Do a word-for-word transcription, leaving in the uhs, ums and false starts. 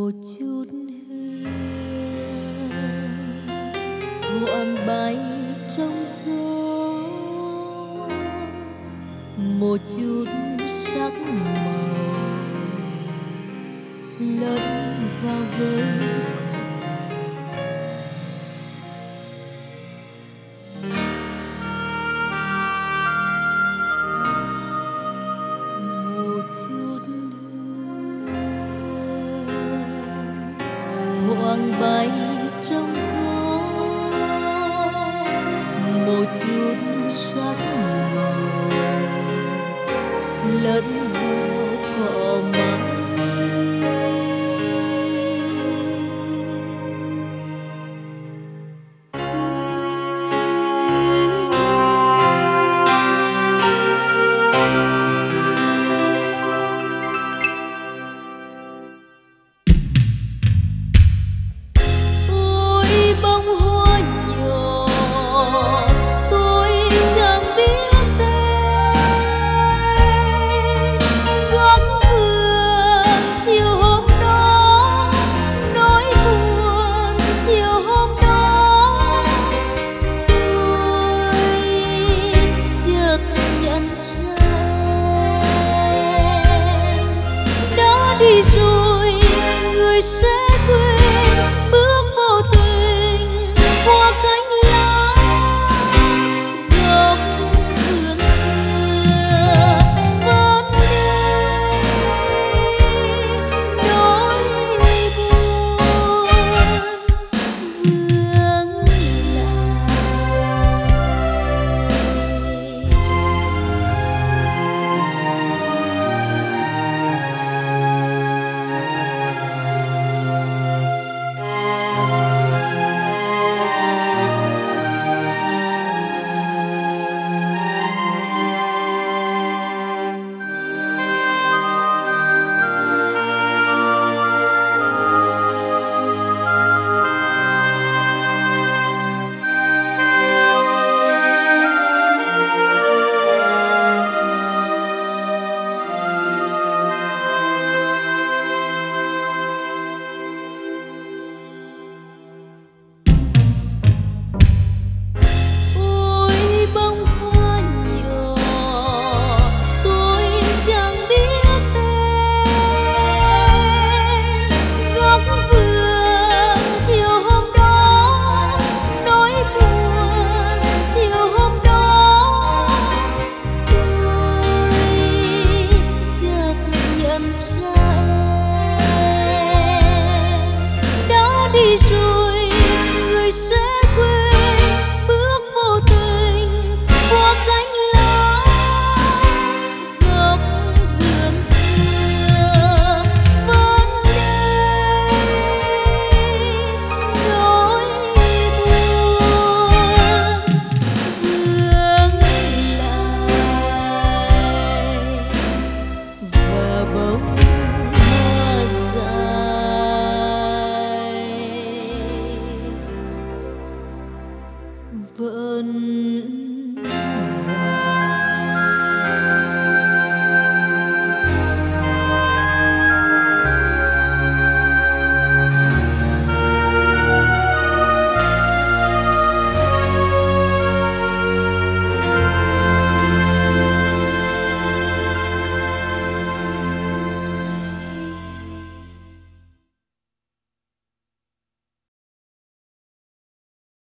một chút hương thoảng bay trong gió, một chút sắc màu lẫn vào với một chút hương thoảng bay trong gió, một chút sắc màu lẫn vào cỏ mái. Ôi bông hoa nhỏ tôi chẳng biết tên, góc vườn chiều hôm đó nỗi buồn chiều hôm đó, tôi chợt nhận ra em đã đi rồi, người sẽ quên bước vô tình qua cánh lá góc vườn xưa vẫn đây nỗi buồn vương đi rồi, người sẽ quên bước vô tình qua cánh lá góc vườn xưa vẫn đây nỗi buồn vương lại và bóng vẫn